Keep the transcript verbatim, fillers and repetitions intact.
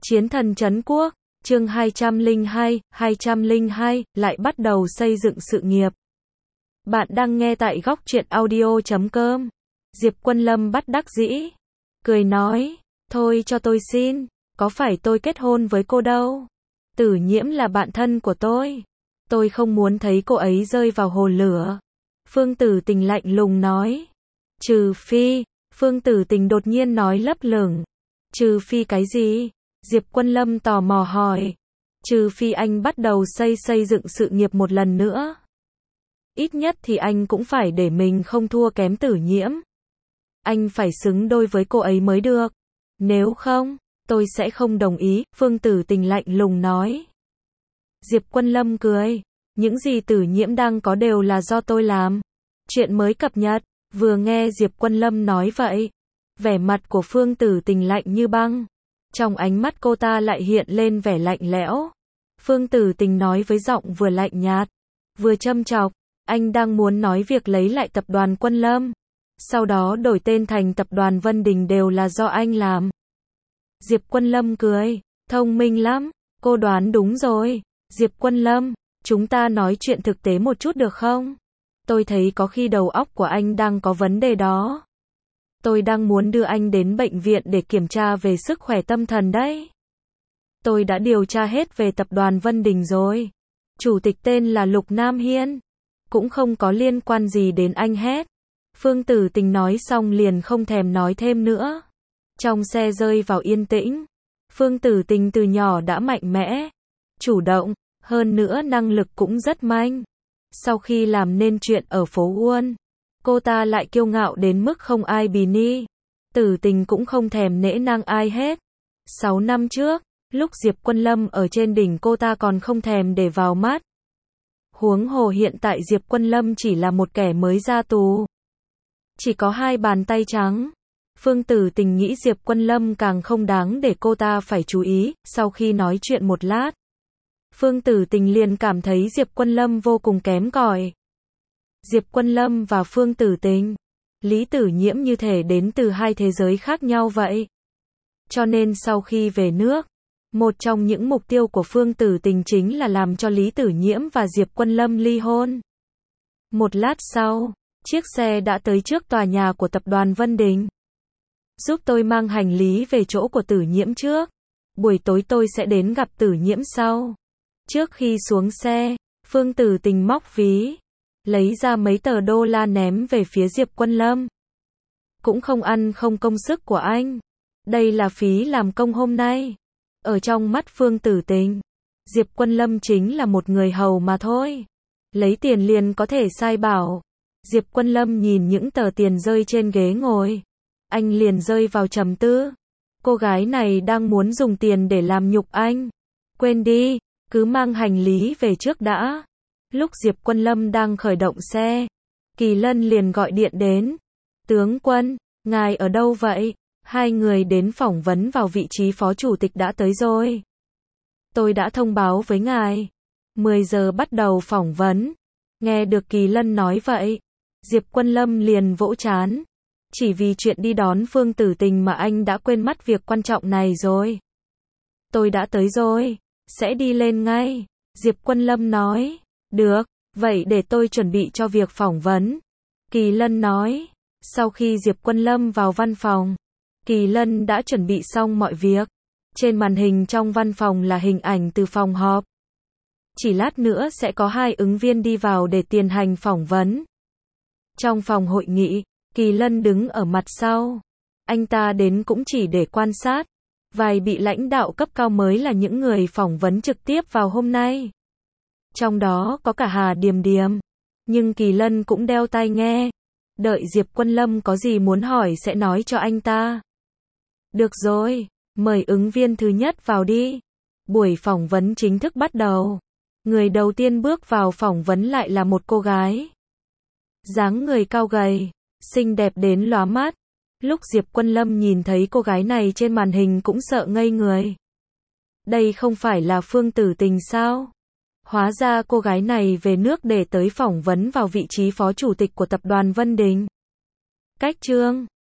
Chiến thần trấn quốc, chương hai trăm lẻ hai, hai trăm lẻ hai, lại bắt đầu xây dựng sự nghiệp. Bạn đang nghe tại góc truyện audio chấm com. Diệp Quân Lâm bất đắc dĩ, cười nói, thôi cho tôi xin, có phải tôi kết hôn với cô đâu. Tử Nhiễm là bạn thân của tôi. Tôi không muốn thấy cô ấy rơi vào hồ lửa. Phương Tử Tình lạnh lùng nói. Trừ phi, Phương Tử Tình đột nhiên nói lấp lửng. Trừ phi cái gì? Diệp Quân Lâm tò mò hỏi. Trừ phi anh bắt đầu xây xây dựng sự nghiệp một lần nữa. Ít nhất thì anh cũng phải để mình không thua kém Tử Nhiễm. Anh phải xứng đôi với cô ấy mới được. Nếu không, tôi sẽ không đồng ý, Phương Tử Tình lạnh lùng nói. Diệp Quân Lâm cười. Những gì Tử Nhiễm đang có đều là do tôi làm. Chuyện mới cập nhật. Vừa nghe Diệp Quân Lâm nói vậy, vẻ mặt của Phương Tử Tình lạnh như băng. Trong ánh mắt cô ta lại hiện lên vẻ lạnh lẽo. Phương Tử Tình nói với giọng vừa lạnh nhạt, vừa châm chọc, anh đang muốn nói việc lấy lại tập đoàn Quân Lâm, sau đó đổi tên thành tập đoàn Vân Đình đều là do anh làm. Diệp Quân Lâm cười, thông minh lắm, cô đoán đúng rồi. Diệp Quân Lâm, chúng ta nói chuyện thực tế một chút được không? Tôi thấy có khi đầu óc của anh đang có vấn đề đó. Tôi đang muốn đưa anh đến bệnh viện để kiểm tra về sức khỏe tâm thần đấy. Tôi đã điều tra hết về tập đoàn Vân Đình rồi. Chủ tịch tên là Lục Nam Hiên. Cũng không có liên quan gì đến anh hết. Phương Tử Tình nói xong liền không thèm nói thêm nữa. Trong xe rơi vào yên tĩnh. Phương Tử Tình từ nhỏ đã mạnh mẽ, chủ động, hơn nữa năng lực cũng rất manh. Sau khi làm nên chuyện ở phố Uôn, cô ta lại kiêu ngạo đến mức không ai bì ni. Tử Tình cũng không thèm nể nang ai hết. Sáu năm trước, lúc Diệp Quân Lâm ở trên đỉnh cô ta còn không thèm để vào mắt. Huống hồ hiện tại Diệp Quân Lâm chỉ là một kẻ mới ra tù. Chỉ có hai bàn tay trắng. Phương Tử Tình nghĩ Diệp Quân Lâm càng không đáng để cô ta phải chú ý. Sau khi nói chuyện một lát, Phương Tử Tình liền cảm thấy Diệp Quân Lâm vô cùng kém cỏi. Diệp Quân Lâm và Phương Tử Tình, Lý Tử Nhiễm như thể đến từ hai thế giới khác nhau vậy. Cho nên sau khi về nước, một trong những mục tiêu của Phương Tử Tình chính là làm cho Lý Tử Nhiễm và Diệp Quân Lâm ly hôn. Một lát sau, chiếc xe đã tới trước tòa nhà của tập đoàn Vân Đình. Giúp tôi mang hành lý về chỗ của Tử Nhiễm trước. Buổi tối tôi sẽ đến gặp Tử Nhiễm sau. Trước khi xuống xe, Phương Tử Tình móc ví, lấy ra mấy tờ đô la ném về phía Diệp Quân Lâm. Cũng không ăn không công sức của anh. Đây là phí làm công hôm nay. Ở trong mắt Phương Tử Tình, Diệp Quân Lâm chính là một người hầu mà thôi. Lấy tiền liền có thể sai bảo. Diệp Quân Lâm nhìn những tờ tiền rơi trên ghế ngồi. Anh liền rơi vào trầm tư. Cô gái này đang muốn dùng tiền để làm nhục anh. Quên đi, cứ mang hành lý về trước đã. Lúc Diệp Quân Lâm đang khởi động xe, Kỳ Lân liền gọi điện đến. Tướng quân, ngài ở đâu vậy? Hai người đến phỏng vấn vào vị trí phó chủ tịch đã tới rồi. Tôi đã thông báo với ngài. mười giờ bắt đầu phỏng vấn. Nghe được Kỳ Lân nói vậy, Diệp Quân Lâm liền vỗ trán. Chỉ vì chuyện đi đón Phương Tử Tình mà anh đã quên mất việc quan trọng này rồi. Tôi đã tới rồi, sẽ đi lên ngay. Diệp Quân Lâm nói. Được, vậy để tôi chuẩn bị cho việc phỏng vấn. Kỳ Lân nói. Sau khi Diệp Quân Lâm vào văn phòng, Kỳ Lân đã chuẩn bị xong mọi việc. Trên màn hình trong văn phòng là hình ảnh từ phòng họp. Chỉ lát nữa sẽ có hai ứng viên đi vào để tiến hành phỏng vấn. Trong phòng hội nghị, Kỳ Lân đứng ở mặt sau. Anh ta đến cũng chỉ để quan sát. Vài vị lãnh đạo cấp cao mới là những người phỏng vấn trực tiếp vào hôm nay. Trong đó có cả Hà Điềm Điềm. Nhưng Kỳ Lân cũng đeo tai nghe. Đợi Diệp Quân Lâm có gì muốn hỏi sẽ nói cho anh ta. Được rồi, mời ứng viên thứ nhất vào đi. Buổi phỏng vấn chính thức bắt đầu. Người đầu tiên bước vào phỏng vấn lại là một cô gái. Dáng người cao gầy, xinh đẹp đến lóa mắt. Lúc Diệp Quân Lâm nhìn thấy cô gái này trên màn hình cũng sợ ngây người. Đây không phải là Phương Tử Tình sao? Hóa ra cô gái này về nước để tới phỏng vấn vào vị trí phó chủ tịch của tập đoàn Vân Đình. Cách chương